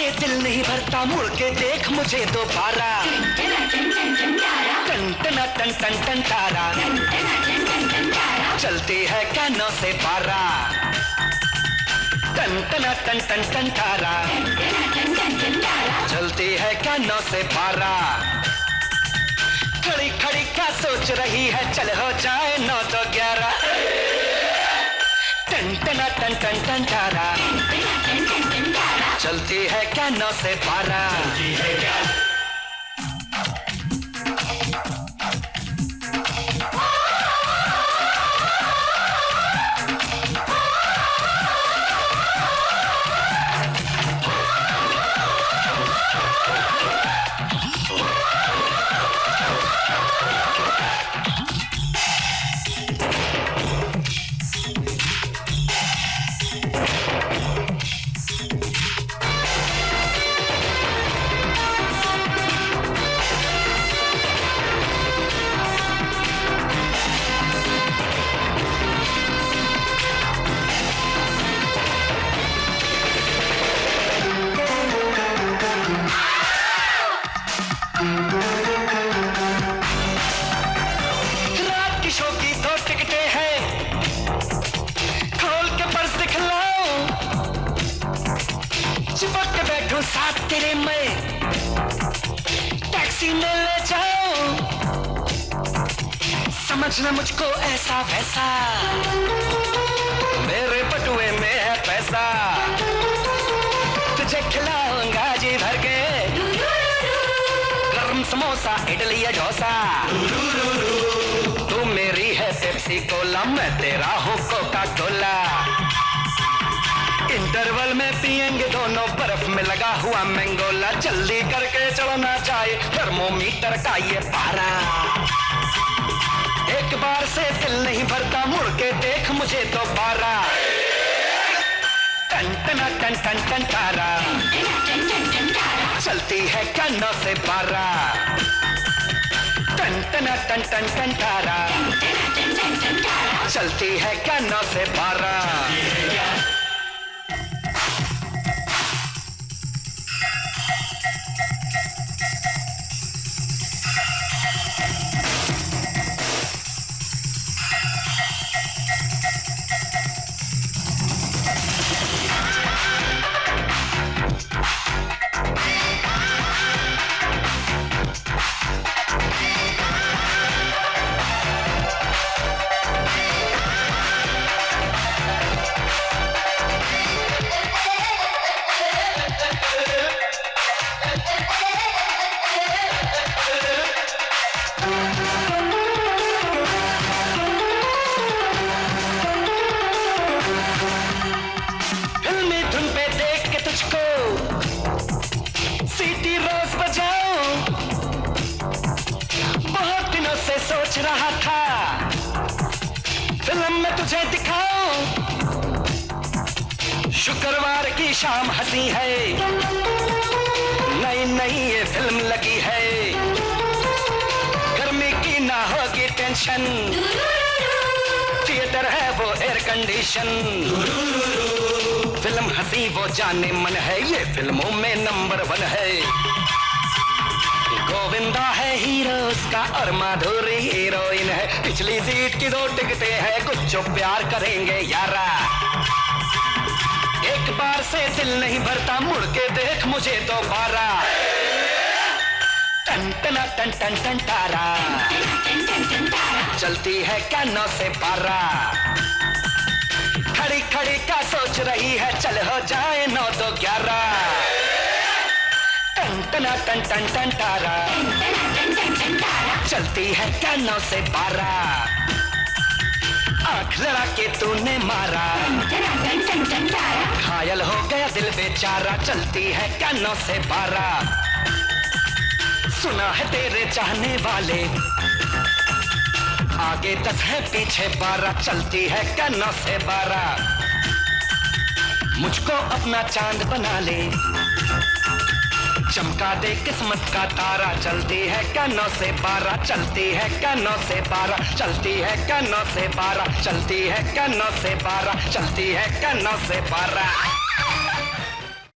से दिल नहीं भरता, मुड़ के देख मुझे दोबारा। टन टना टन टन टन तारा, चलती है क्या 9 से 12। टन टना टन टन टन तारा, चलती है क्या 9 से 12। खड़ी खड़ी क्या सोच रही है, चल हो जाए 9 तो 11। टन टना टन टन टन तारा, चलती है क्या 9 से 12। साथ तेरे मैं टैक्सी में ले जाऊं, समझना मुझको ऐसा वैसा, मेरे बटुए में है पैसा। तुझे खिलाऊंगा जी भर के, गरम समोसा इडली या डोसा। तू मेरी है पेप्सी कोला, मैं तेरा हूँ कोका कोला। इंटरवल में पिएंगे दोनों बर्फ में लगा हुआ मैंगोला। जल्दी करके चढ़ना चाहिए थर्मोमीटर का ये पारा। एक बार से दिल नहीं भरता, मुड़ के देख मुझे दोबारा। टन टना टन टन टन तारा, चलती है क्या 9 से 12। टन टना टन टन टन तारा, चलती है क्या 9 से 12। सोच रहा था फिल्म में तुझे दिखाऊं, शुक्रवार की शाम हंसी है, नई नई ये फिल्म लगी है, गर्मी की ना होगी टेंशन, थिएटर है वो एयर कंडीशन। फिल्म हंसी वो जाने मन है, ये फिल्मों में नंबर 1 है। गोविंदा है हीरो उसका और माधुरी हीरोइन है। पिछली सीट की 2 टिकटें हैं, कुछ जो प्यार करेंगे यारा। एक बार से दिल नहीं भरता, मुड़ के देख मुझे दोबारा। टन टना टन टन टन तारा, चलती है क्या 9 से 12। खड़ी खड़ी क्या सोच रही है, चल हो जाए 9 तो 11। टन टना टन टन टन तारा, चलती है क्या 9 से 12। आंख लड़ा के तूने मारा, घायल हो गया दिल बेचारा। चलती है क्या 9 से 12। सुना है तेरे चाहने वाले, आगे 10 है पीछे 12। चलती है क्या 9 से 12। मुझको अपना चांद बना ले, चमका दे किस्मत का तारा। चलती है क्या 9 से 12। चलती है क्या 9 से 12। चलती है क्या 9 से 12। चलती है क्या 9 से 12। चलती है क्या 9 से 12।